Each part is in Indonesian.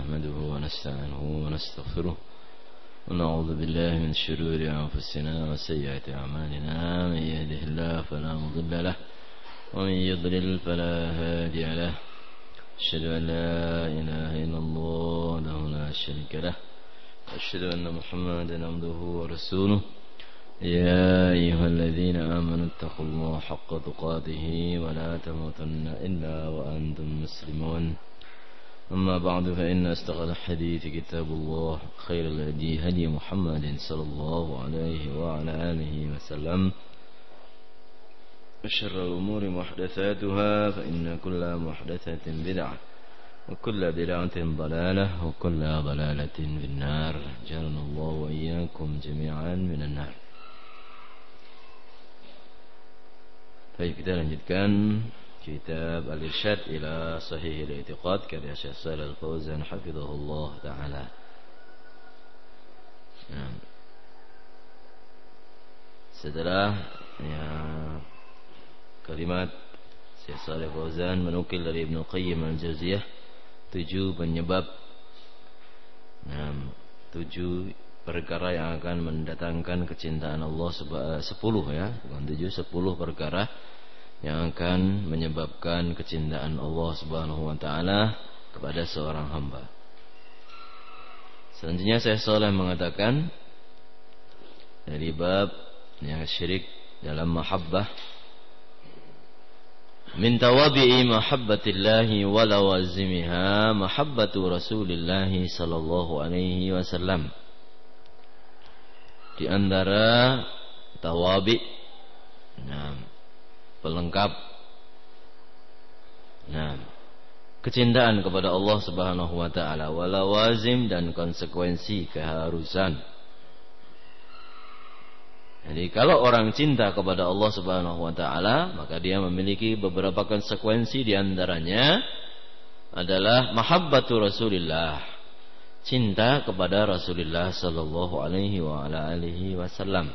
نحمده ونستعينه ونستغفره ونعوذ بالله من شرور أنفسنا وسيئات أعمالنا من يهده الله فلا مضل له ومن يضلل فلا هادي له أشهد أن لا إله إلا الله وحده لا شريك له أشهد أن محمدا عبده ورسوله يا أيها الذين آمنوا اتقوا الله حق تقاته ولا تموتن إلا وأنتم مسلمون أما بعد فإن أصدق الحديث كتاب الله خير الهدي هدي محمد صلى الله عليه وعلى آله وسلم وشر الأمور محدثاتها فإن كل محدثة بدعة وكل بدعة ضلالة وكل ضلالة في النار جعلنا الله وإياكم جميعا من النار. Baik, kita lanjutkan kitab Al-Irsyad ila Sahih Al-I'tiqad karya Syekh Shalih Al-Fauzan hafizahullah taala. Setelah kalimat Syekh Shalih Al-Fauzan menukil dari Ibnu Qayyim Al-Jauziyah 7 penyebab 7 perkara yang akan mendatangkan kecintaan Allah 10 ya, bukan 7, 10 perkara yang akan menyebabkan kecintaan Allah Subhanahu wa taala kepada seorang hamba. Selanjutnya Syekh Shalih mengatakan dari bab yang syirik dalam mahabbah, min tawabi'i mahabbatillahi wa lawazimiha mahabbatu Rasulillah sallallahu alaihi wasallam. Di antara tawabi, pelengkap kecintaan kepada Allah Subhanahu wa taala, walawazim dan konsekuensi keharusan. Jadi kalau orang cinta kepada Allah Subhanahu wa taala, maka dia memiliki beberapa konsekuensi, di antaranya adalah mahabbatu Rasulillah, cinta kepada Rasulullah sallallahu alaihi wa ala alihi wasallam.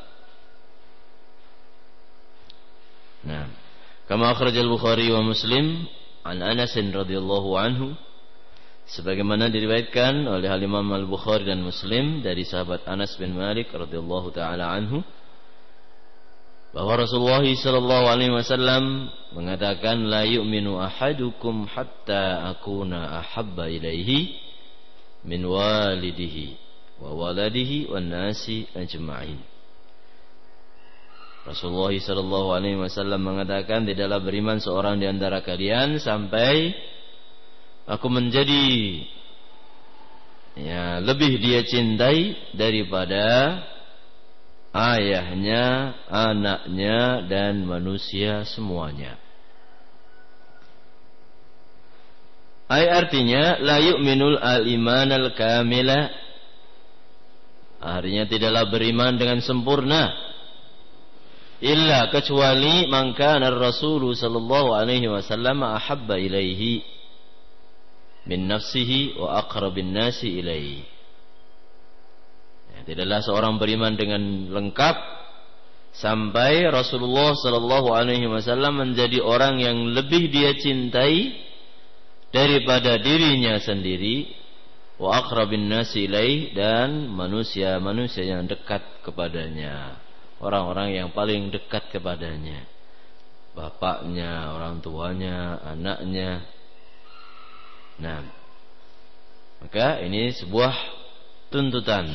Kama akhrajal Bukhari wa Muslim an Anas radhiyallahu anhu, sebagaimana diriwayatkan oleh Imam Al-Bukhari dan Muslim dari sahabat Anas bin Malik radhiyallahu taala anhu, bahwa Rasulullah sallallahu alaihi wasallam mengatakan, la yu'minu ahadukum hatta akuna ahabba ilaihi min walidihi wa waladihi wan nasi ajma'in. Rasulullah sallallahu alaihi wasallam mengatakan, tidaklah beriman seorang di antara kalian sampai aku menjadi lebih dia cintai daripada ayahnya, anaknya dan manusia semuanya. Artinya la yu'minul al-iman al-kamila, artinya tidaklah beriman dengan sempurna, illa kecuali man kana ar-rasul sallallahu alaihi wasallam ahabba ilaihi min nafsihi wa aqrabin nasi ilaihi. Tidaklah seorang beriman dengan lengkap sampai Rasulullah sallallahu alaihi wasallam menjadi orang yang lebih dia cintai daripada dirinya sendiri, wa aqrabin nasi ilaih, dan manusia-manusia yang dekat kepadanya, orang-orang yang paling dekat kepadanya, bapaknya, orang tuanya, anaknya. Maka ini sebuah tuntutan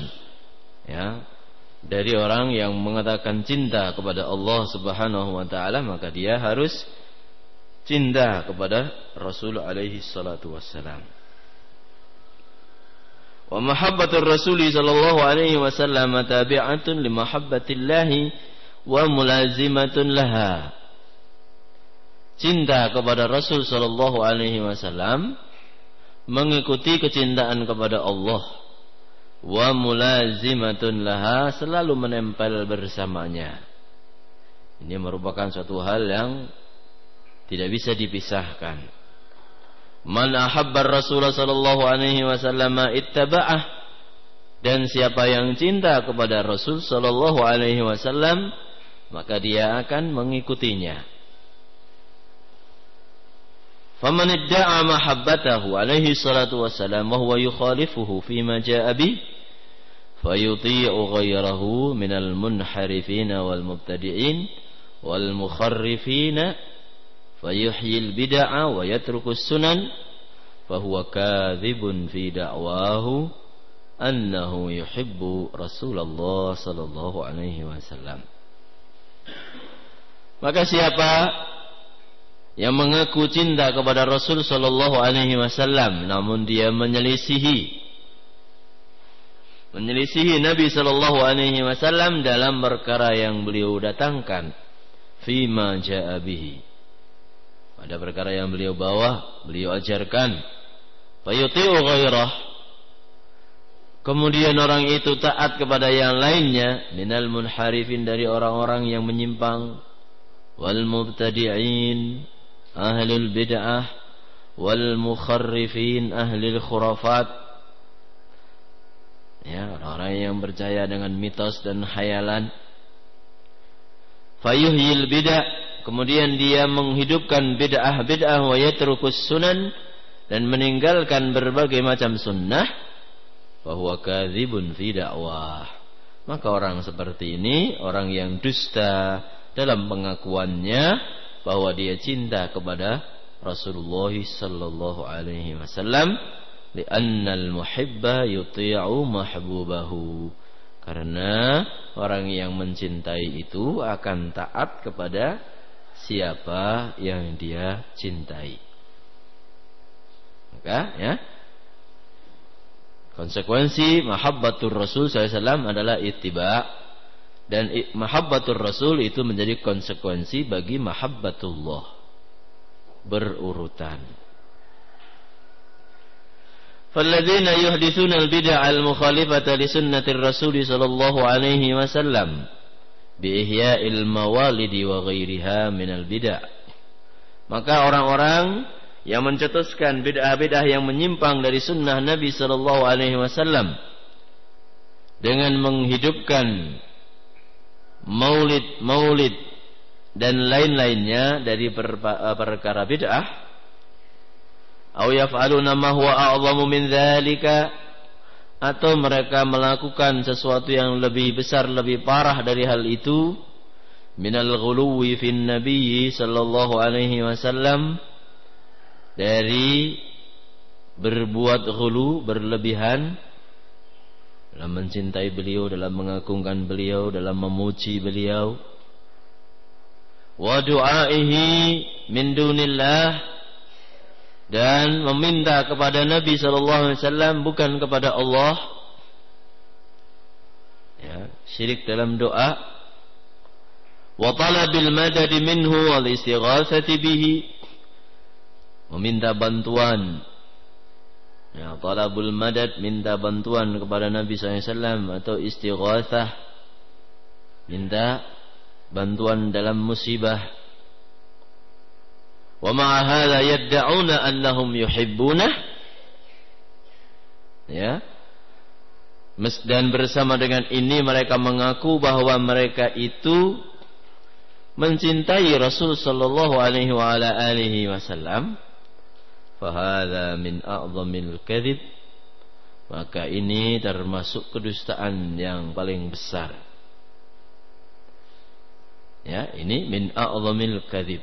dari orang yang mengatakan cinta kepada Allah Subhanahu wa taala, maka dia harus cinta kepada Rasul alaihi salatu wassalam. Wa mahabbatur Rasul sallallahu alaihi wasallam tabi'atun li mahabbatillahi wa mulazimatun laha. Cinta kepada Rasul sallallahu alaihi wasallam mengikuti kecintaan kepada Allah, wa mulazimatun laha, selalu menempel bersamanya. Ini merupakan suatu hal yang tidak bisa dipisahkan. Man ahabbar Rasulullah sallallahu alaihi wasallam ittaba'ah, dan siapa yang cinta kepada Rasul sallallahu alaihi wasallam, maka dia akan mengikutinya. Faman idda'a mahabbatahu alaihi salatu wassalam wa huwa yukhalifuhu fima jaa'a bih fayuti'u ghayrahu minal munharifina wal mubtadi'in wal mukharrifina fayuhyil bid'a wa yatrukus sunan fahuwa kadhibun fi da'wahu annahu yuhibbu Rasulullah sallallahu alaihi wasallam. Maka siapa yang mengaku cinta kepada Rasul sallallahu alaihi wasallam namun dia menyelisihi Nabi sallallahu alaihi wasallam dalam perkara yang beliau datangkan, fima jaa bihi, pada perkara yang beliau bawa, beliau ajarkan, fayuti'u ghairah, kemudian orang itu taat kepada yang lainnya, minal munharifin, dari orang-orang yang menyimpang, wal mubtadi'in, ahlul bid'ah, wal mukharrifin, ahlul khurafat, ya, orang-orang yang percaya dengan mitos dan khayalan. Fayuhyil bid'ah, kemudian dia menghidupkan bid'ah wa yatrukus sunan, dan meninggalkan berbagai macam sunnah, bahwa kadzibun fi dakwah. Maka orang seperti ini orang yang dusta dalam pengakuannya bahwa dia cinta kepada Rasulullah sallallahu alaihi wasallam, li'annal muhibba yuti'u mahbubahu, karena orang yang mencintai itu akan taat kepada siapa yang dia cintai. Maka ya, konsekuensi mahabbatur Rasul SAW adalah ittiba', dan mahabbatur Rasul itu menjadi konsekuensi bagi mahabbatullah, berurutan. فالذين يحدثون البدع المخالفة لسنة الرسول صلى الله عليه وسلم بإحياء الموالد وغيرها من البدع. Maka orang-orang yang mencetuskan bid'ah-bid'ah yang menyimpang dari sunnah Nabi sallallahu alaihi wasallam dengan menghidupkan maulid dan lain-lainnya dari perkara bid'ah, aw yaf'aluna ma huwa a'zamu min dzalika, atau mereka melakukan sesuatu yang lebih besar, lebih parah dari hal itu, minal ghuluwi fin nabiyyi sallallahu alaihi wasallam, dari berbuat ghulu, berlebihan dalam mencintai beliau, dalam mengagungkan beliau, dalam memuji beliau, wa du'aihi min dunillah, dan meminta kepada Nabi SAW bukan kepada Allah, ya, syirik dalam doa, wa talabil madad minhu wal istighatsati bihi, meminta bantuan, ya, talabul madad, minta bantuan kepada Nabi SAW, atau istighatsah, minta bantuan dalam musibah. Wa ma'a hadza yad'una annahum yuhibbunah, ya, dan bersama dengan ini mereka mengaku bahwa mereka itu mencintai Rasul sallallahu alaihi wa ala alihi wasallam. Fa hadza min a'zamil kadzib, maka ini termasuk kedustaan yang paling besar. Ya, ini min a'zamil kadzib.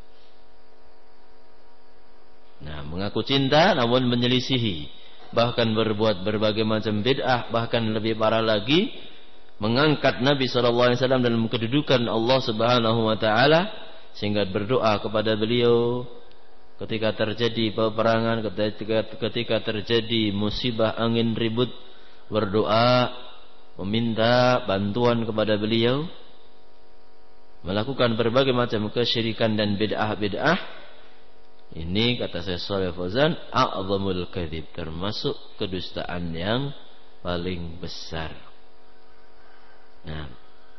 Nah, mengaku cinta namun menyelisihi, bahkan berbuat berbagai macam bid'ah, bahkan lebih parah lagi mengangkat Nabi SAW dalam kedudukan Allah Subhanahu wa taala, sehingga berdoa kepada beliau ketika terjadi peperangan, ketika terjadi musibah angin ribut, berdoa meminta bantuan kepada beliau, melakukan berbagai macam kesyirikan dan bid'ah-bid'ah. Ini kata Syekh Shalih Fauzan, a'zamul kadzib, termasuk kedustaan yang paling besar. Nah,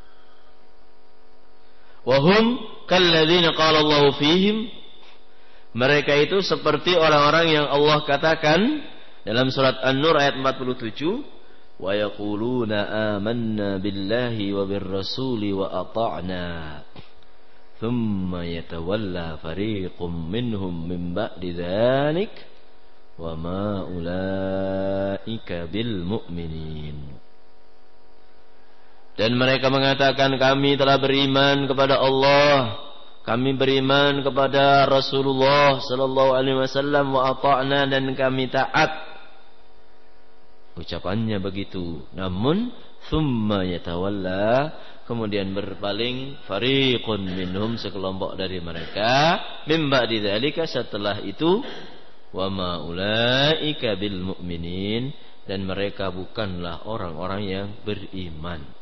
wahum kalladzina qala Allah fihim, mereka itu seperti orang-orang yang Allah katakan dalam surat An-Nur ayat 47, wa yaquluna amanna billahi wa birrasuli wa ata'na thumma yatawalla fariqum minhum min ba'di dzalik wa ma ulaika bil mu'minin. Dan mereka mengatakan, kami telah beriman kepada Allah, kami beriman kepada Rasulullah sallallahu alaihi wasallam, wa ata'na, dan kami taat. Ucapannya begitu. Namun thumma yatawalla, kemudian berpaling, fariqun minhum, sekelompok dari mereka, mim ba'di dzalika, setelah itu, wa ma ulaika bil mu'minin, dan mereka bukanlah orang-orang yang beriman.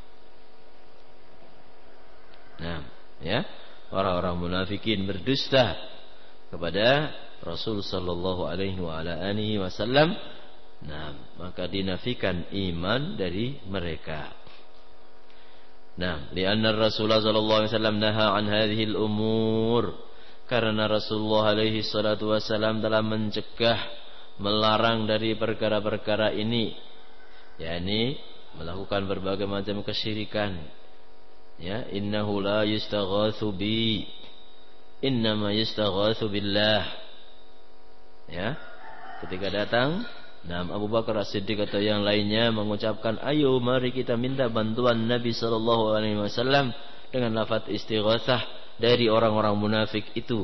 Nah, ya, orang-orang munafikin berdusta kepada Rasul sallallahu alaihi wa ala alihi wasallam. Nah, maka dinafikan iman dari mereka. Nah, lianna Rasulullah sallallahu alaihi wasallam naha an hadhihi al-umur, karena Rasulullah alaihi salatu wasallam telah mencegah, melarang dari perkara-perkara ini, yakni melakukan berbagai macam kesyirikan. Ya, innahu la yustaghatsu bi, innama yustaghatsu billah. Ya, ketika datang Abu Bakar As-Siddiq atau yang lainnya mengucapkan, ayo mari kita minta bantuan Nabi sallallahu alaihi wasallam, dengan lafaz istighatsah dari orang-orang munafik itu.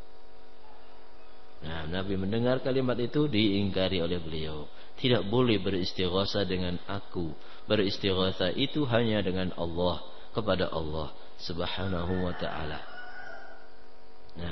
Nah, Nabi mendengar kalimat itu, diingkari oleh beliau. Tidak boleh beristighatsah dengan aku. Beristighatsah itu hanya dengan Allah, kepada Allah subhanahu wa ta'ala. Nah,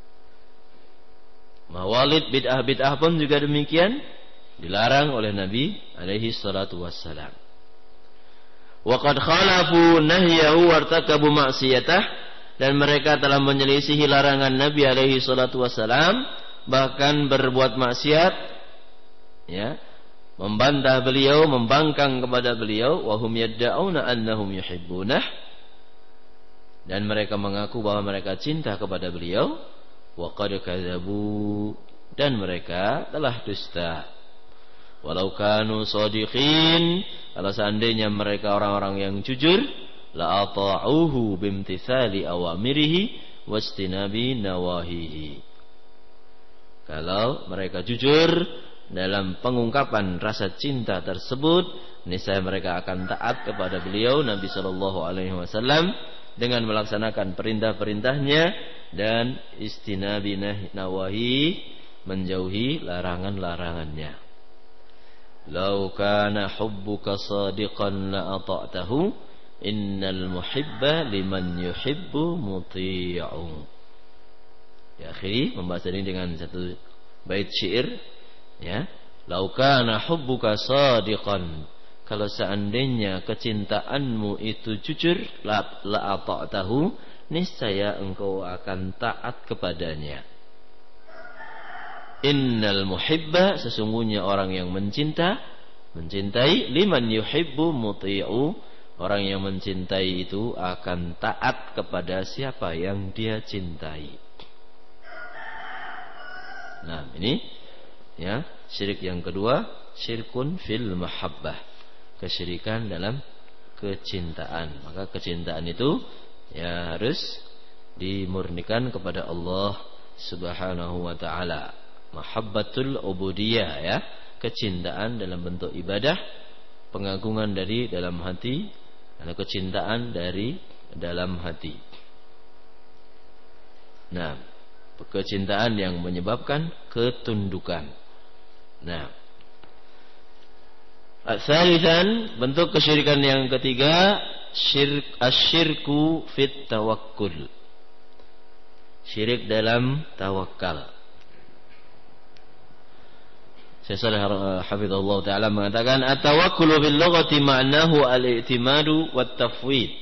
mawalid bid'ah-bid'ah pun juga demikian, dilarang oleh Nabi alaihi salatu wassalam. Wa qad khalafu nahyahu wartakabu ma'siyatah, dan mereka telah menyelisihi larangan Nabi alaihi salatu wassalam, bahkan berbuat maksiat, ya, membantah beliau, membangkang kepada beliau. Wa hum yadda'una annahum yuhibbunah, dan mereka mengaku bahwa mereka cinta kepada beliau. Wa qad kadzabu, dan mereka telah dusta. Walau kanu shadiqin, kalau seandainya mereka orang-orang yang jujur, la ata'uhu bimtithali awamirihi wastinabi nawahihi. Kalau mereka jujur dalam pengungkapan rasa cinta tersebut, niscaya mereka akan taat kepada beliau Nabi sallallahu alaihi wasallam dengan melaksanakan perintah-perintahnya dan istinabi nawahi, menjauhi larangan-larangannya. Lau kana hubbuka sadiqan la ata'tahu, innal muhibba liman yuhibbu muti'u. Ya, akhiri membahas ini dengan satu bait syair. Ya, lau kana hubbuka shadiqan, kalau seandainya kecintaanmu itu jujur, la ata'tahu, niscaya engkau akan taat kepadanya. Innal muhibba, sesungguhnya orang yang mencintai, liman yuhibbu muti'u, orang yang mencintai itu akan taat kepada siapa yang dia cintai. Nah, ini ya, syirik yang kedua, syirkun fil mahabbah, kesyirikan dalam kecintaan. Maka kecintaan itu ya harus dimurnikan kepada Allah subhanahu wa ta'ala. Mahabbatul ubudiyah, ya, kecintaan dalam bentuk ibadah, pengagungan dari dalam hati, atau kecintaan dari dalam hati. Nah, kecintaan yang menyebabkan ketundukan. Nah, asalisan, bentuk kesyirikan yang ketiga, asyirku fit tawakkul, syirik dalam tawakal. Syekh Shalih hafizahullah taala mengatakan, at-tawakkulu bil lughati ma'nahu al-i'timadu wat tafwid.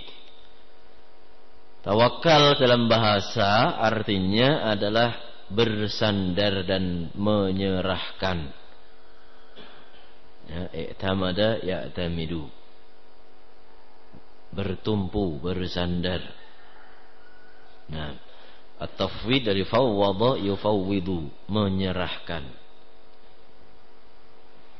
Tawakal dalam bahasa artinya adalah bersandar dan menyerahkan. Ya, i'tamada ya'tamidu, bertumpu, bersandar. Nah, at-tafwid dari fawwada yufawwidu, menyerahkan.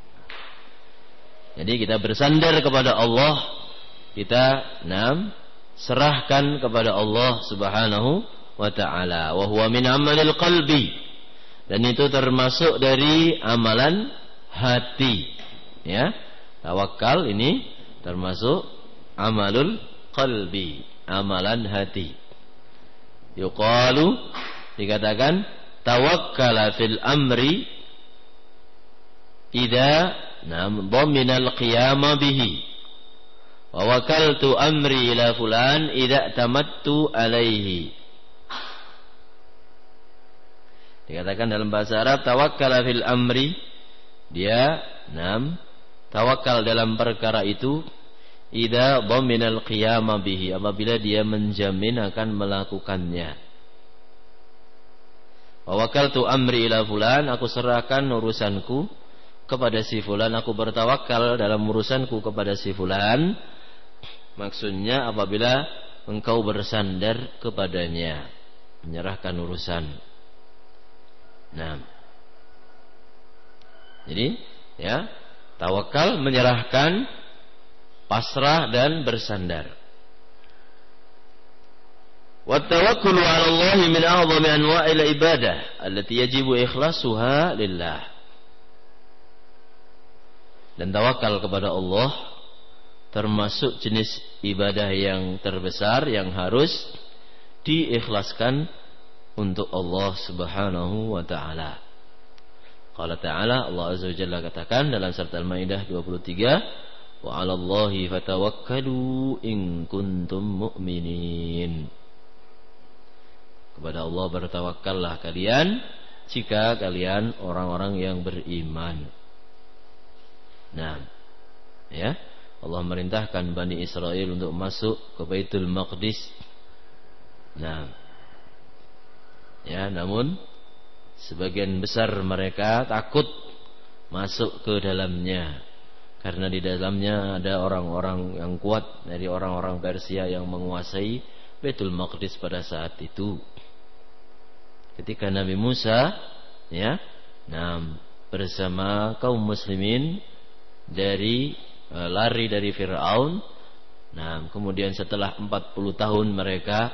Jadi kita bersandar kepada Allah, kita serahkan kepada Allah Subhanahu wa ta'ala. Wa huwa min amalil qalbi, dan itu termasuk dari amalan hati. Ya, tawakal ini termasuk amalul qalbi, amalan hati. Yuqalu, dikatakan, tawakkala fil amri idza dhaminal qiyama bihi, wa wakaltu amri ila fulan idza tamattu alaihi. Dikatakan dalam bahasa Arab, tawakkala fil amri, dia tawakal dalam perkara itu, idza dhaminal qiyama bihi, apabila dia menjamin akan melakukannya. Wa wakaltu amri ila fulan, aku serahkan urusanku kepada si fulan, aku bertawakal dalam urusanku kepada si fulan. Maksudnya apabila engkau bersandar kepadanya, menyerahkan urusan. Nah, jadi ya, tawakal menyerahkan, pasrah dan bersandar. Wa tawakkulu 'ala Allah min a'zami anwa'il ibadah allati yajibu ikhlasuha lillah. Dan tawakal kepada Allah termasuk jenis ibadah yang terbesar yang harus diikhlaskan untuk Allah Subhanahu wa ta'ala. Qala ta'ala, Allah Azza wa Jalla katakan dalam surat Al-Maidah 23, wa 'alallahi fatawakkalu in kuntum mu'minin. Kepada Allah bertawakkallah kalian jika kalian orang-orang yang beriman. Nah, ya, Allah merintahkan Bani Israel untuk masuk ke Baitul Maqdis. Nah, ya, namun sebagian besar mereka takut masuk ke dalamnya, karena di dalamnya ada orang-orang yang kuat dari orang-orang Persia yang menguasai Baitul Maqdis pada saat itu. Ketika Nabi Musa bersama kaum muslimin lari dari Fir'aun, kemudian setelah 40 tahun mereka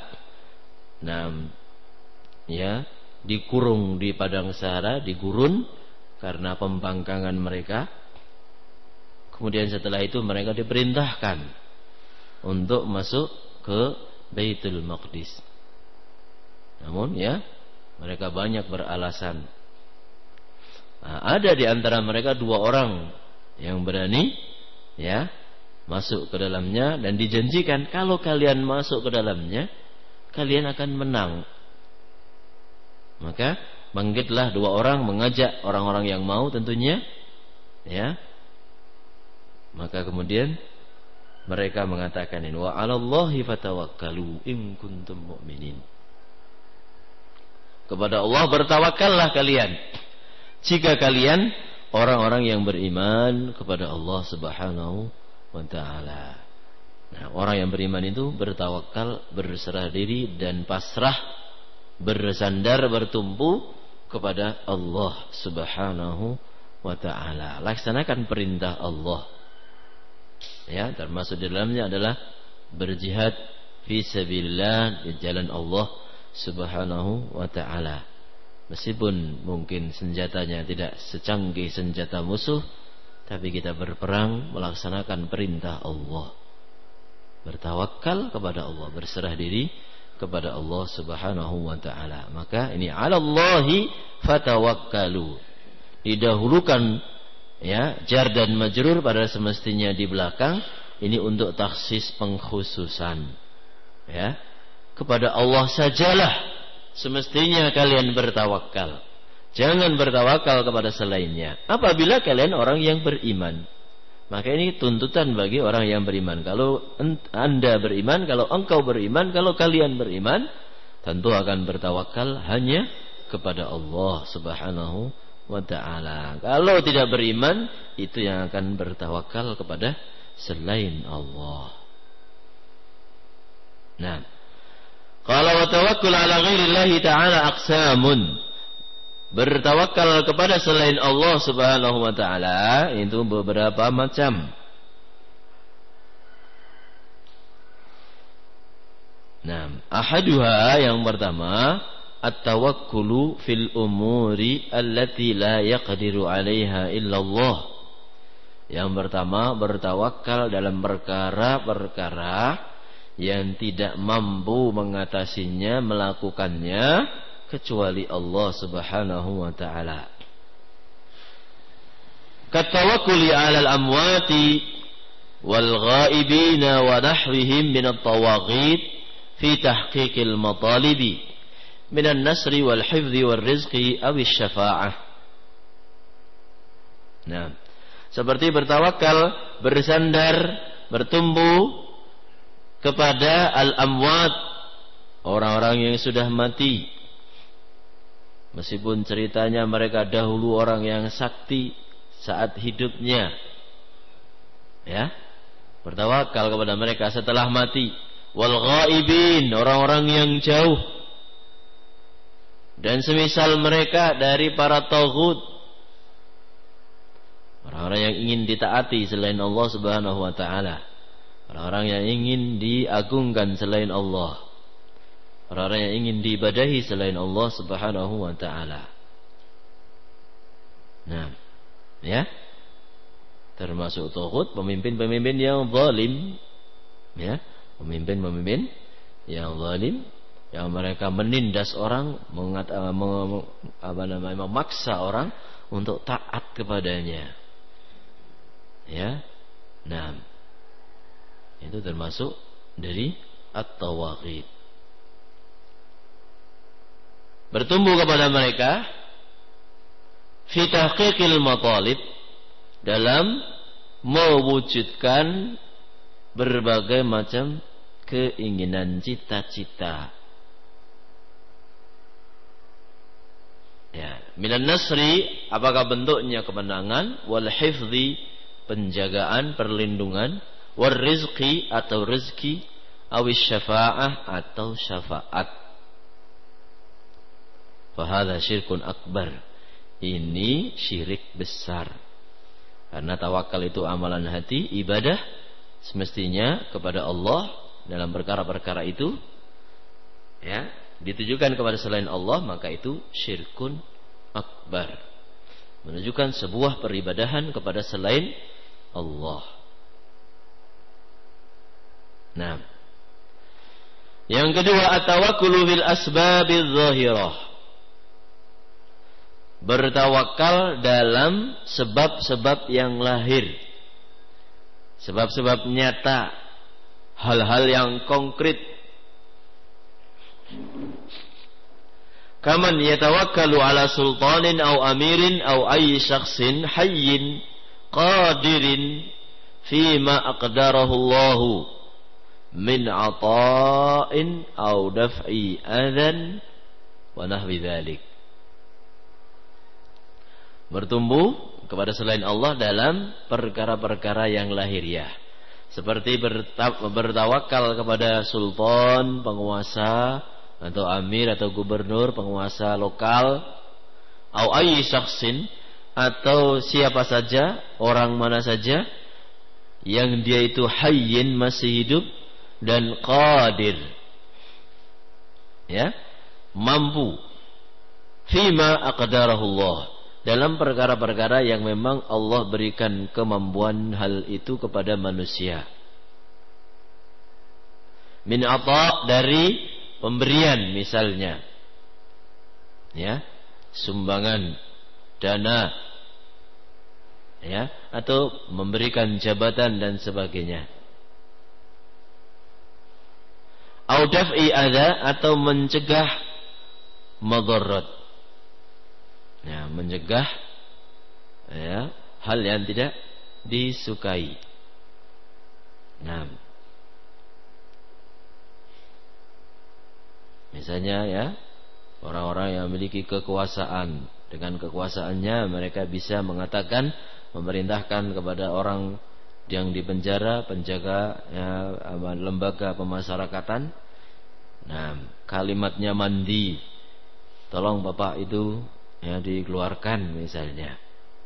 dikurung di padang Sahara, digurun karena pembangkangan mereka. Kemudian setelah itu mereka diperintahkan untuk masuk ke Baitul Maqdis. Namun mereka banyak beralasan. Ada di antara mereka 2 orang yang berani masuk ke dalamnya, dan dijanjikan kalau kalian masuk ke dalamnya kalian akan menang. Maka bangkitlah 2 orang mengajak orang-orang yang mau tentunya, maka kemudian mereka mengatakan ini, wa 'alallahi fatawakkalu in kuntum mu'minin. Kepada Allah bertawakallah kalian jika kalian orang-orang yang beriman kepada Allah Subhanahu wa ta'ala. Nah, orang yang beriman itu bertawakal, berserah diri dan pasrah, bersandar, bertumpu kepada Allah Subhanahu wa ta'ala. Laksanakan perintah Allah. Ya, termasuk di dalamnya adalah berjihad fi sabilillah, di jalan Allah Subhanahu wa ta'ala. Meskipun mungkin senjatanya tidak secanggih senjata musuh, tapi kita berperang melaksanakan perintah Allah, bertawakal kepada Allah, berserah diri kepada Allah Subhanahu wa ta'ala. Maka ini 'alallahi fatawakkalu, didahulukan jar dan majrur pada semestinya di belakang. Ini untuk taksis pengkhususan. Kepada Allah sajalah semestinya kalian bertawakal. Jangan bertawakal kepada selainnya. Apabila kalian orang yang beriman. Maka ini tuntutan bagi orang yang beriman. Kalau Anda beriman, kalau engkau beriman, kalau kalian beriman, tentu akan bertawakal hanya kepada Allah Subhanahu wa ta'ala. Kalau tidak beriman, itu yang akan bertawakal kepada selain Allah. Nah, qala wa tawakkul ala ghairillahi ta'ala aqsamun. Bertawakal kepada selain Allah Subhanahu wa ta'ala itu beberapa macam. Nah, ahaduha yang pertama, at-tawakkulu fil umuri allati la yaqdiru 'alaiha illallah. Yang pertama, bertawakal dalam perkara-perkara yang tidak mampu mengatasinya, melakukannya kecuali Allah Subhanahu wa taala. Katawakkuli 'alal amwati wal ghaibina wa nahwihim min at-tawaghit fi tahqiqil matalibi min an-nasri wal hifdzi wal rizqi aw asy-syafa'ah. Nah, seperti bertawakal, bersandar, bertumbuh kepada al-amwat, orang-orang yang sudah mati. Meskipun ceritanya mereka dahulu orang yang sakti saat hidupnya, ya, bertawakal kepada mereka setelah mati. Wal ghaibin, orang-orang yang jauh dan semisal mereka dari para taghut, orang-orang yang ingin ditaati selain Allah Subhanahu wa taala, orang-orang yang ingin diagungkan selain Allah, orang-orang yang ingin diibadahi selain Allah Subhanahu wa taala. Nah, ya, termasuk taghut, pemimpin-pemimpin yang zalim, ya, pemimpin-pemimpin yang zalim, yang mereka menindas orang, memaksa orang untuk taat kepadanya, ya. Nah, itu termasuk dari at-tawaghit. Bertumbuh kepada mereka fi tahqiqil matalib, dalam mewujudkan berbagai macam keinginan, cita-cita. Ya, minan nasri, apakah bentuknya kemenangan, wal hifdzi, penjagaan, perlindungan, wal rizqi atau rezeki, awis syafa'ah atau syafaat. Fahadha syirkun akbar, ini syirik besar. Karena tawakal itu amalan hati, ibadah semestinya kepada Allah dalam perkara-perkara itu, ya, ditujukan kepada selain Allah, maka itu syirkun akbar, menunjukkan sebuah peribadahan kepada selain Allah. Nah, yang kedua, at-tawakkulu bil asbabiz zahirah, bertawakal dalam sebab-sebab yang lahir, sebab-sebab nyata, hal-hal yang konkret. Kaman yatawakkalu ala sultanin aw amirin aw ayyi syakhsin hayyin qadirin fima aqdarahu Allahu min ata'in aw daf'i adan wa nahwi dzalik. Bertumbuh kepada selain Allah dalam perkara-perkara yang lahiriah, seperti bertawakal kepada sultan, penguasa, atau amir atau gubernur, penguasa lokal, au ayyi syakhsin, atau siapa saja, orang mana saja yang dia itu hayyin, masih hidup, dan qadir, ya, mampu, fima aqdarahullah, dalam perkara-perkara yang memang Allah berikan kemampuan hal itu kepada manusia. Min ata, dari pemberian misalnya, ya, sumbangan dana, ya, atau memberikan jabatan dan sebagainya. Au daf'i adza, atau mencegah madarat, ya, mencegah, ya, hal yang tidak disukai. Nah, misalnya, ya, orang-orang yang memiliki kekuasaan, dengan kekuasaannya mereka bisa mengatakan, memerintahkan kepada orang yang dipenjara, penjaga, ya, lembaga pemasyarakatan, nah, kalimatnya mandi, tolong bapak itu, ya, dikeluarkan misalnya.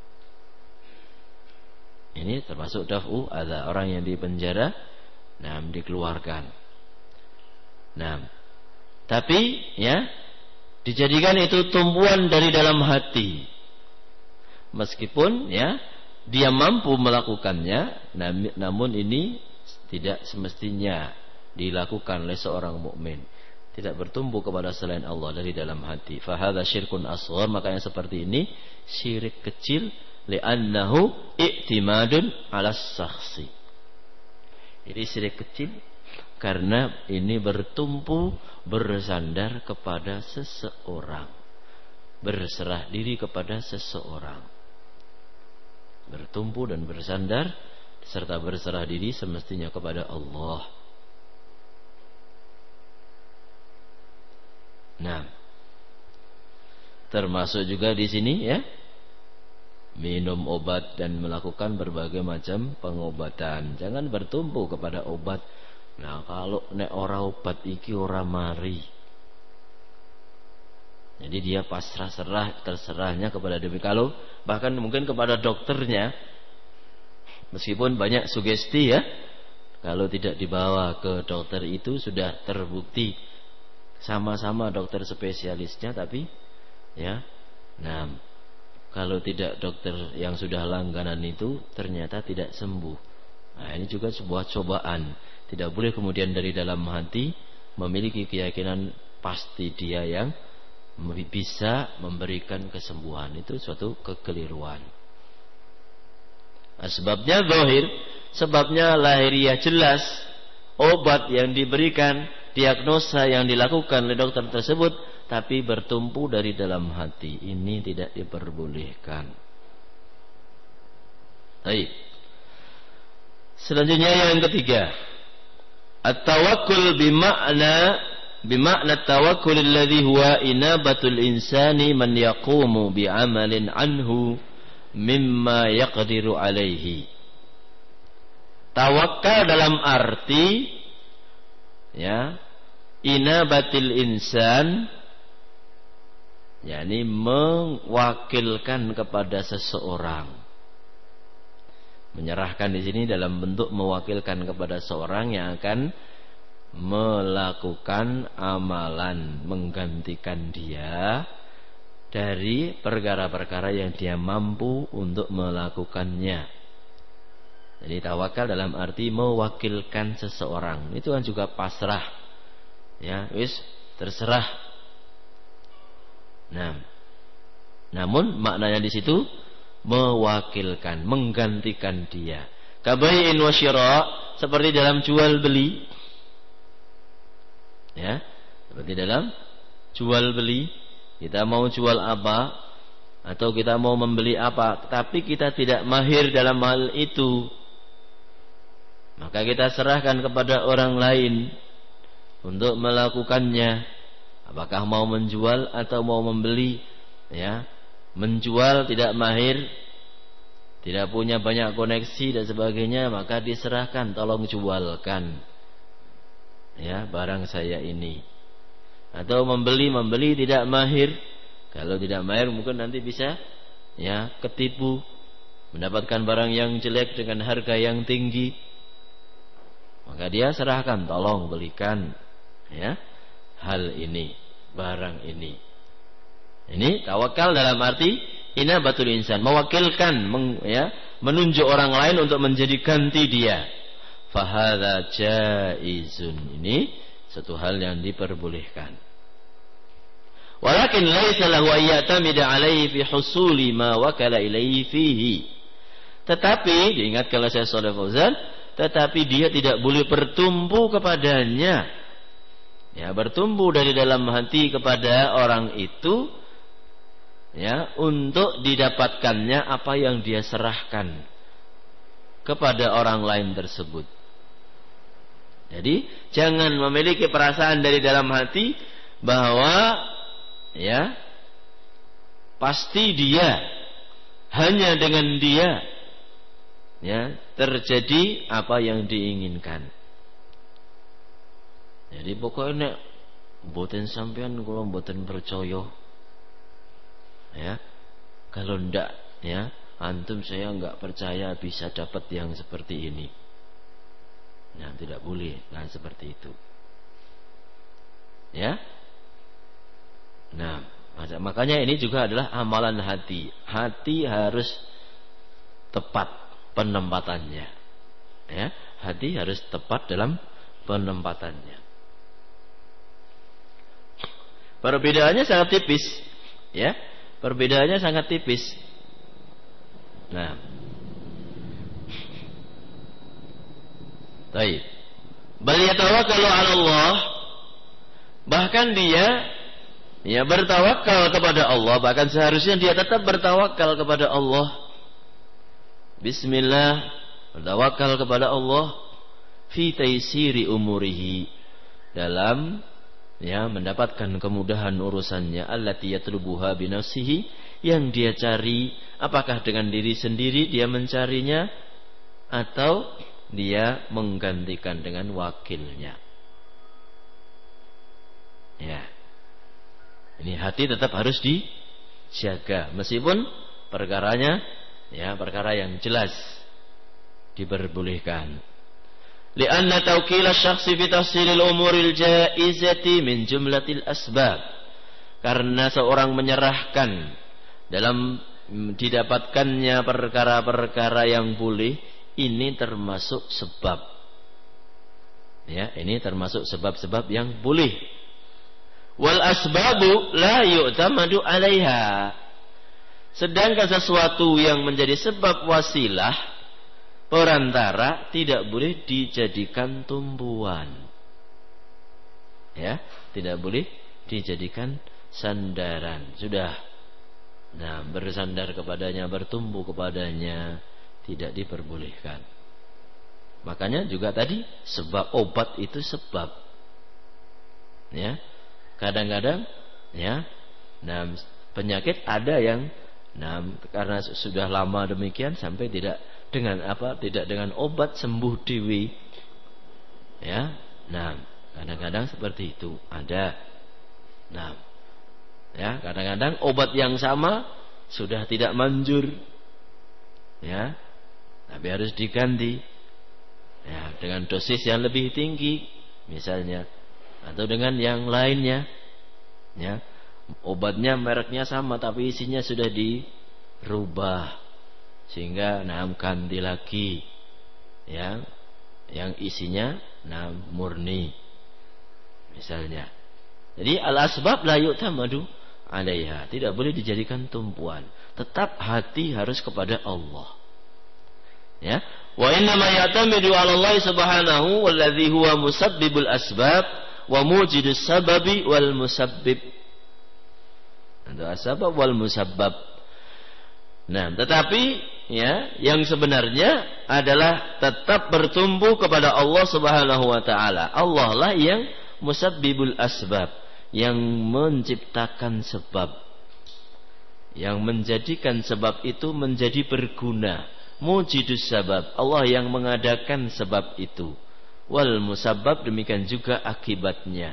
Ini termasuk daf'u adza, orang yang dipenjara, nah, dikeluarkan. Nah, tapi ya dijadikan itu tumpuan dari dalam hati. Meskipun ya dia mampu melakukannya, namun ini tidak semestinya dilakukan oleh seorang mukmin. Tidak bertumbuh kepada selain Allah dari dalam hati. Fahadha syirkun asghar, makanya seperti ini syirik kecil, li'annahu i'timadun 'ala syakhsi. Ini syirik kecil karena ini bertumpu, bersandar kepada seseorang, berserah diri kepada seseorang. Bertumpu dan bersandar serta berserah diri semestinya kepada Allah. Nah, termasuk juga di sini ya, minum obat dan melakukan berbagai macam pengobatan. Jangan bertumpu kepada obat. Nah, kalau nek ora obat iki ora mari. Jadi dia terserahnya kepada demi. Kalau bahkan mungkin kepada dokternya, meskipun banyak sugesti ya, kalau tidak dibawa ke dokter itu sudah terbukti sama-sama dokter spesialisnya, tapi ya, nah kalau tidak dokter yang sudah langganan itu ternyata tidak sembuh. Nah, ini juga sebuah cobaan. Tidak boleh kemudian dari dalam hati memiliki keyakinan pasti dia yang bisa memberikan kesembuhan. Itu suatu kekeliruan. Nah, sebabnya zahir, sebabnya lahiriah jelas, obat yang diberikan, diagnosa yang dilakukan oleh dokter tersebut, tapi bertumpu dari dalam hati. Ini tidak diperbolehkan. Baik. Selanjutnya yang ketiga, at-tawakkul bima'na at-tawakkul alladhi huwa inabatul insani man yaqumu bi'amalin anhu mimma yaqdiru alaihi. Tawakal dalam arti ya, inabatil insan, yakni mewakilkan kepada seseorang. Menyerahkan di sini dalam bentuk mewakilkan kepada seorang yang akan melakukan amalan, menggantikan dia dari perkara-perkara yang dia mampu untuk melakukannya. Jadi tawakal dalam arti mewakilkan seseorang. Itu kan juga pasrah. Ya, wis terserah. Nah, namun maknanya di situ mewakilkan, menggantikan dia. Kabai'in wa syira', seperti dalam jual beli. Ya, seperti dalam jual beli. Kita mau jual apa atau kita mau membeli apa, tetapi kita tidak mahir dalam hal itu, maka kita serahkan kepada orang lain untuk melakukannya. Apakah mau menjual atau mau membeli, ya. Menjual tidak mahir, tidak punya banyak koneksi dan sebagainya, maka diserahkan, tolong jualkan ya barang saya ini. Atau membeli tidak mahir, kalau tidak mahir mungkin nanti bisa ya ketipu, mendapatkan barang yang jelek dengan harga yang tinggi, maka dia serahkan, tolong belikan ya hal ini, barang ini. Ini tawakal dalam arti inabatul insan, mewakilkan, menunjuk orang lain untuk menjadi ganti dia. Fahadha jaizun, ini satu hal yang diperbolehkan. Walakin laisa lahu ayyatamida alaihi fi husuli ma wakala ilaihi fihi. Tetapi diingatkan oleh Syekh Shalih Fauzan, tetapi dia tidak boleh bertumpu kepadanya. Ya, bertumpu dari dalam hati kepada orang itu ya untuk didapatkannya apa yang dia serahkan kepada orang lain tersebut. Jadi jangan memiliki perasaan dari dalam hati bahwa ya pasti dia, hanya dengan dia ya terjadi apa yang diinginkan. Jadi pokoknya mboten sampean kula mboten percaya. Ya, kalau ndak ya antum saya enggak percaya bisa dapat yang seperti ini. Nah, tidak boleh, nah seperti itu. Ya. Nah, makanya ini juga adalah amalan hati. Hati harus tepat penempatannya. Ya, hati harus tepat dalam penempatannya. Perbedaannya sangat tipis, ya. Perbedaannya sangat tipis. Nah, baik. Bal yatawakkalu 'ala Allah. Bahkan dia bertawakal kepada Allah, bahkan seharusnya dia tetap bertawakal kepada Allah. Bismillah, bertawakal kepada Allah fi taisiri umurihi, dalam mendapatkan kemudahan urusannya, allati yatlubuha bi nafsihi, yang dia cari, apakah dengan diri sendiri dia mencarinya atau dia menggantikan dengan wakilnya. Ya. Ini hati tetap harus dijaga meskipun perkaranya perkara yang jelas diperbolehkan. Lianna tawqil asy-syakhsi fi tahsilil umuril jaizati min jumlatil asbab. Karena seorang menyerahkan dalam didapatkannya perkara-perkara yang boleh, ini termasuk sebab. Ya, ini termasuk sebab-sebab yang boleh. Wal asbabu la yu'tamadu 'alaiha. Sedangkan sesuatu yang menjadi sebab wasilah, perantara, tidak boleh dijadikan tumpuan. Ya, tidak boleh dijadikan sandaran. Sudah. Nah, bersandar kepadanya, bertumbuh kepadanya tidak diperbolehkan. Makanya juga tadi sebab obat itu sebab. Ya. Kadang-kadang penyakit ada yang karena sudah lama demikian sampai tidak dengan obat sembuh dewi. Ya. Nah, kadang-kadang seperti itu ada. Nah, ya, kadang-kadang obat yang sama sudah tidak manjur. Ya. Tapi harus diganti. Ya, dengan dosis yang lebih tinggi misalnya, atau dengan yang lainnya. Ya. Obatnya mereknya sama tapi isinya sudah dirubah sehingga ganti lagi. Ya. Yang isinya murni misalnya. Jadi al-asbab la yu'tamadu 'alaiha, tidak boleh dijadikan tumpuan. Tetap hati harus kepada Allah. Ya. Wa inna ma ya'tamidu 'ala Allah subhanahu wallazi huwa musabbibul asbab wa mujidus sababi wal musabbib. Itu asbab wal musabbab. Nah, tetapi yang sebenarnya adalah tetap bertumbuh kepada Allah Subhanahu wa taala. Allah lah yang musabbibul asbab, yang menciptakan sebab, yang menjadikan sebab itu menjadi berguna. Mujidus sabab, Allah yang mengadakan sebab itu. Wal musabbab, demikian juga akibatnya.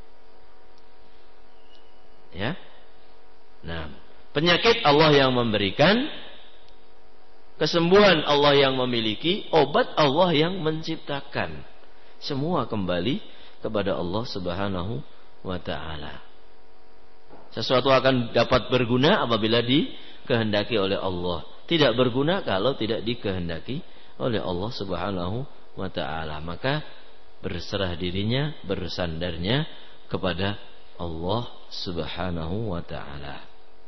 Ya. Nah, penyakit Allah yang memberikan, kesembuhan Allah yang memiliki, obat Allah yang menciptakan. Semua kembali kepada Allah Subhanahu wa taala. Sesuatu akan dapat berguna apabila dikehendaki oleh Allah. Tidak berguna kalau tidak dikehendaki oleh Allah Subhanahu wa taala. Maka berserah dirinya, bersandarnya kepada Allah Subhanahu wa taala.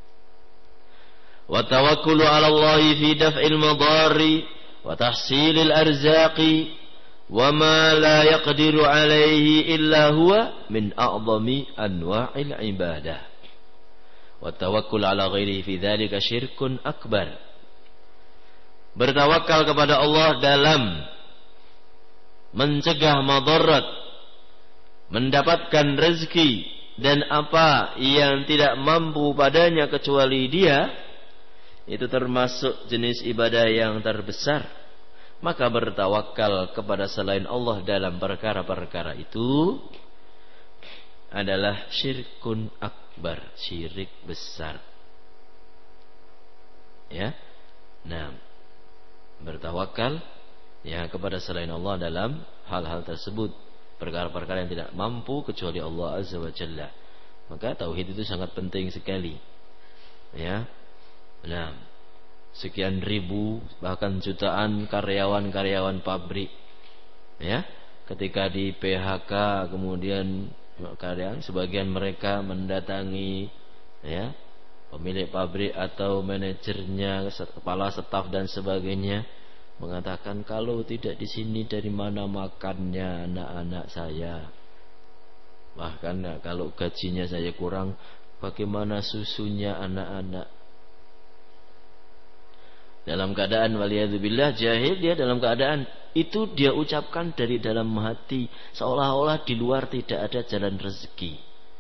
Wa tawakkulu 'ala Allah fi daf'il madari wa tahsilil arzaqi wa ma la yaqdiru 'alaihi illa huwa min a'zami anwa'il ibadah. Wa tawakkul 'ala ghairihi fi dzalika syirkun akbar. Bertawakal kepada Allah dalam mencegah madarat, mendapatkan rezeki dan apa yang tidak mampu padanya kecuali Dia, itu termasuk jenis ibadah yang terbesar. Maka bertawakal kepada selain Allah dalam perkara-perkara itu adalah syirkun akbar, syirik besar. Ya. Nah, bertawakal kepada selain Allah dalam hal-hal tersebut perkara-perkara yang tidak mampu kecuali Allah Azza wa Jalla. Maka tauhid itu sangat penting sekali. Ya. Nah, sekian ribu bahkan jutaan karyawan-karyawan pabrik, ya, ketika di PHK kemudian kadang sebagian mereka mendatangi, ya, pemilik pabrik atau manajernya, kepala staf dan sebagainya, mengatakan kalau tidak di sini dari mana makannya anak-anak saya, bahkan kalau gajinya saya kurang bagaimana susunya anak-anak. Dalam keadaan waliyadzubillah jahil, dia dalam keadaan itu dia ucapkan dari dalam hati, seolah-olah di luar tidak ada jalan rezeki,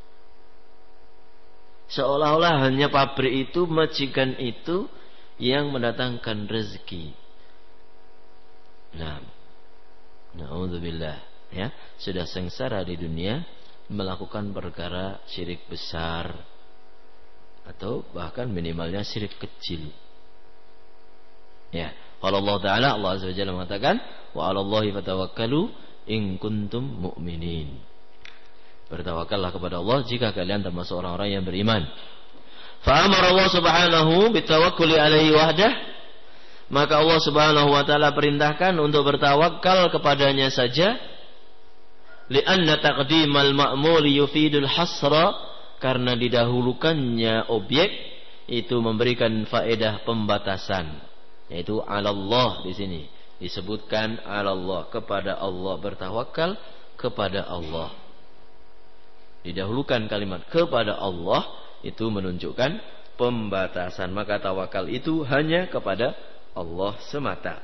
seolah-olah hanya pabrik itu, majikan itu yang mendatangkan rezeki. Nah, na'udzubillah, ya, sudah sengsara di dunia melakukan perkara syirik besar atau bahkan minimalnya syirik kecil. Ya, kalau Allah Ta'ala, Allah Azza wa Jalla mengatakan, wa 'alallahi fatawakkalu in kuntum mu'minin. Bertawakallah kepada Allah jika kalian termasuk orang-orang yang beriman. Fa amara Allah Subhanahu bitawakkuli alaihi wahdah. Maka Allah Subhanahu wa Ta'ala perintahkan untuk bertawakal kepadanya saja. Li'anna taqdimal ma'muli yufidul hasra, karena didahulukannya objek itu memberikan faedah pembatasan. Yaitu 'alallah, di sini disebutkan 'alallah, kepada Allah, bertawakal kepada Allah. Didahulukan kalimat kepada Allah itu menunjukkan pembatasan, maka tawakal itu hanya kepada Allah semata.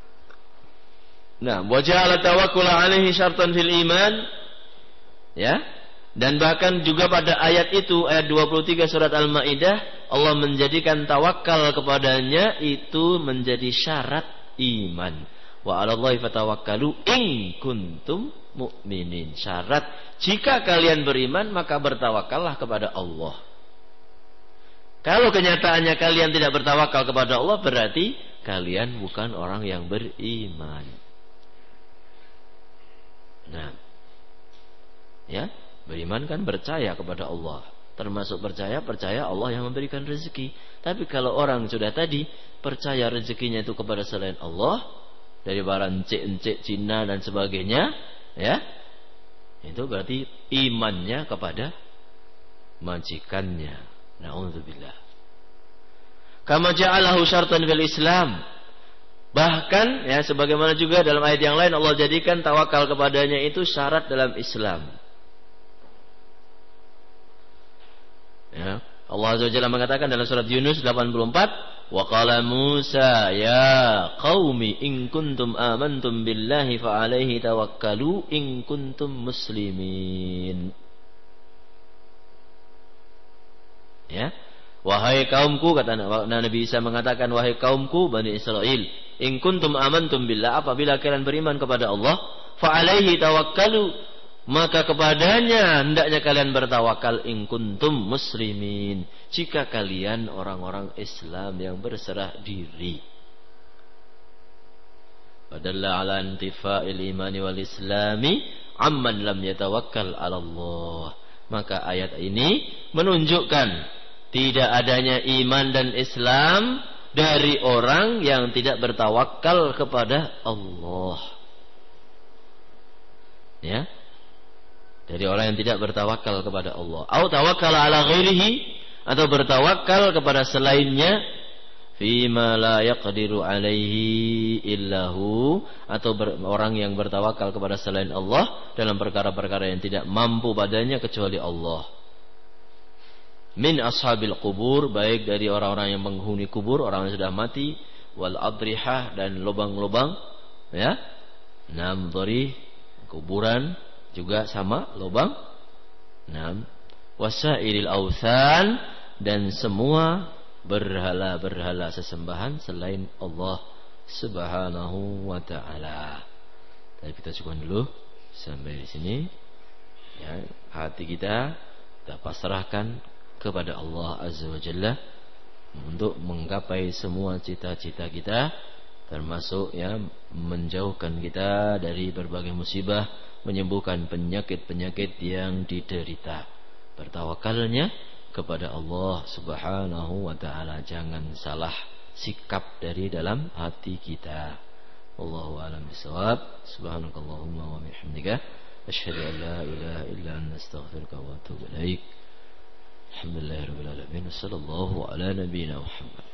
Nah, wa ja'ala tawakkul 'alaihi syartan fil iman. Ya. Dan bahkan juga pada ayat itu, ayat 23 surat Al-Maidah, Allah menjadikan tawakal kepadanya itu menjadi syarat iman. Wa 'alallahi fatawakkalu in kuntum mu'minin. Syarat jika kalian beriman maka bertawakallah kepada Allah. Kalau kenyataannya kalian tidak bertawakal kepada Allah, berarti kalian bukan orang yang beriman. Nah, ya, beriman kan percaya kepada Allah, termasuk percaya Allah yang memberikan rezeki. Tapi kalau orang sudah tadi percaya rezekinya itu kepada selain Allah, dari barang encik-encik Cina dan sebagainya, ya, itu berarti imannya kepada majikannya. Na'udzubillah. Kama ja'alahu syartan fil Islam. Bahkan, ya, sebagaimana juga dalam ayat yang lain Allah jadikan tawakal kepadanya itu syarat dalam Islam. Ya, Allah Azza wa Jalla mengatakan dalam surat Yunus 84, wa qala Musa ya qaumi in kuntum amantum billahi fa alaihi tawakkalu in kuntum muslimin. Ya, wahai kaumku, kata Nabi Isa mengatakan, wahai kaumku Bani Israel, in kuntum amantum billah, apabila kalian beriman kepada Allah, fa alaihi tawakkalu, maka kepadanya hendaknya kalian bertawakal in kuntum muslimin, jika kalian orang-orang Islam yang berserah diri. Padalla ala intifa'il imani wal islami amman lam yatawakkal 'ala Allah. Maka ayat ini menunjukkan tidak adanya iman dan Islam dari orang yang tidak bertawakal kepada Allah. Ya, dari orang yang tidak bertawakal kepada Allah. Atau tawakkal ala ghairihi, atau bertawakal kepada selainnya, fima la yaqdiru alaihi illahu, atau orang yang bertawakal kepada selain Allah dalam perkara-perkara yang tidak mampu padanya kecuali Allah. Min ashabil kubur, baik dari orang-orang yang menghuni kubur, orang yang sudah mati, wal adrihah, dan lubang-lubang, ya, namdhari, kuburan juga sama lubang, nam, wasailil authan, dan semua berhala-berhala sesembahan selain Allah Subhanahu wa ta'ala. Tapi kita cukup dulu sampai di sini. Ya, hati kita pasrahkan kepada Allah Azza wa Jalla untuk menggapai semua cita-cita kita, termasuk ya menjauhkan kita dari berbagai musibah, menyembuhkan penyakit-penyakit yang diderita. Bertawakalnya kepada Allah Subhanahu wa taala, jangan salah sikap dari dalam hati kita. Wallahu a'lam bishawab. Subhanakallahumma wa bihamdika asyhadu an la ilaha illa anta astaghfiruka wa atubu ilaik. Alhamdulillahirabbil alamin. Wassallallahu ala nabiyyina Muhammad.